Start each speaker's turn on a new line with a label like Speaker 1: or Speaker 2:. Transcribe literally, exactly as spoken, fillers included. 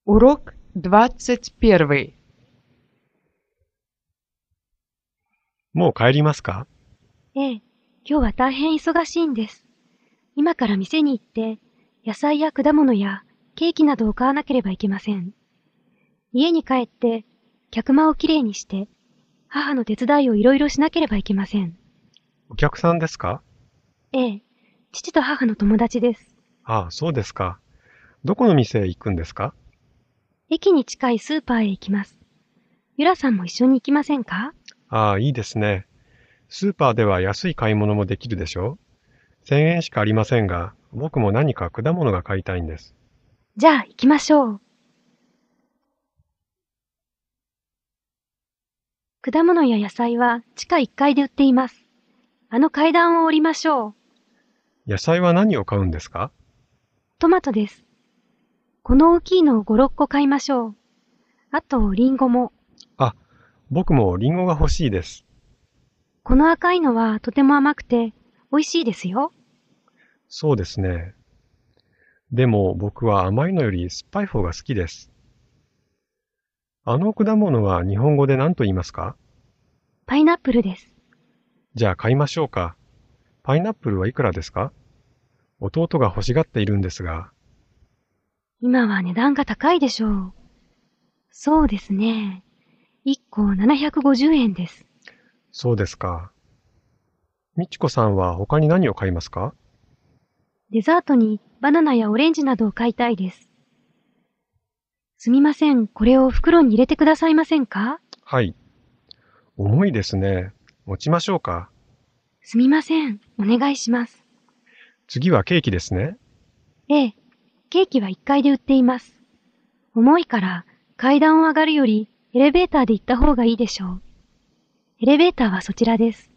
Speaker 1: Урок двадцать первый.
Speaker 2: もう帰りますか？
Speaker 3: ええ、今日は大変忙しいんです。今から店に行って、野菜や果物やケーキなどを買わなければいけません。家に帰って、客間をきれいにして、母の手伝いをいろいろしなければいけません。
Speaker 2: お客さんですか？
Speaker 3: ええ、父と母の友達です。
Speaker 2: ああ、そうですか。どこの店へ行くんですか？
Speaker 3: 駅に近いスーパーへ行きます。ゆらさんも一緒に行きませんか？
Speaker 2: ああ、いいですね。スーパーでは安い買い物もできるでしょう？せんえんしかありませんが、僕も何か果物が買いたいんです。
Speaker 3: じゃあ行きましょう。果物や野菜は地下いっかいで売っています。あの階段を降りましょう。
Speaker 2: 野菜は何を買うんですか？
Speaker 3: トマトです。この大きいのをご、ろっこ買いましょう。あと、リンゴも。
Speaker 2: あ、僕もリンゴが欲しいです。
Speaker 3: この赤いのはとても甘くて美味しいですよ。
Speaker 2: そうですね。でも僕は甘いのより酸っぱい方が好きです。あの果物は日本語で何と言いますか？
Speaker 3: パイナップルです。
Speaker 2: じゃあ買いましょうか。パイナップルはいくらですか？弟が欲しがっているんですが。
Speaker 3: 今は値段が高いでしょう。そうですね。いっこななひゃくごじゅうえんです。
Speaker 2: そうですか。みちこさんは他に何を買いますか？
Speaker 3: デザートにバナナやオレンジなどを買いたいです。すみません、これを袋に入れてくださいませんか？
Speaker 2: はい。重いですね。持ちましょうか。
Speaker 3: すみません、お願いします。
Speaker 2: 次はケーキですね。
Speaker 3: ええ、ケーキはいっかいで売っています。重いから階段を上がるよりエレベーターで行った方がいいでしょう。エレベーターはそちらです。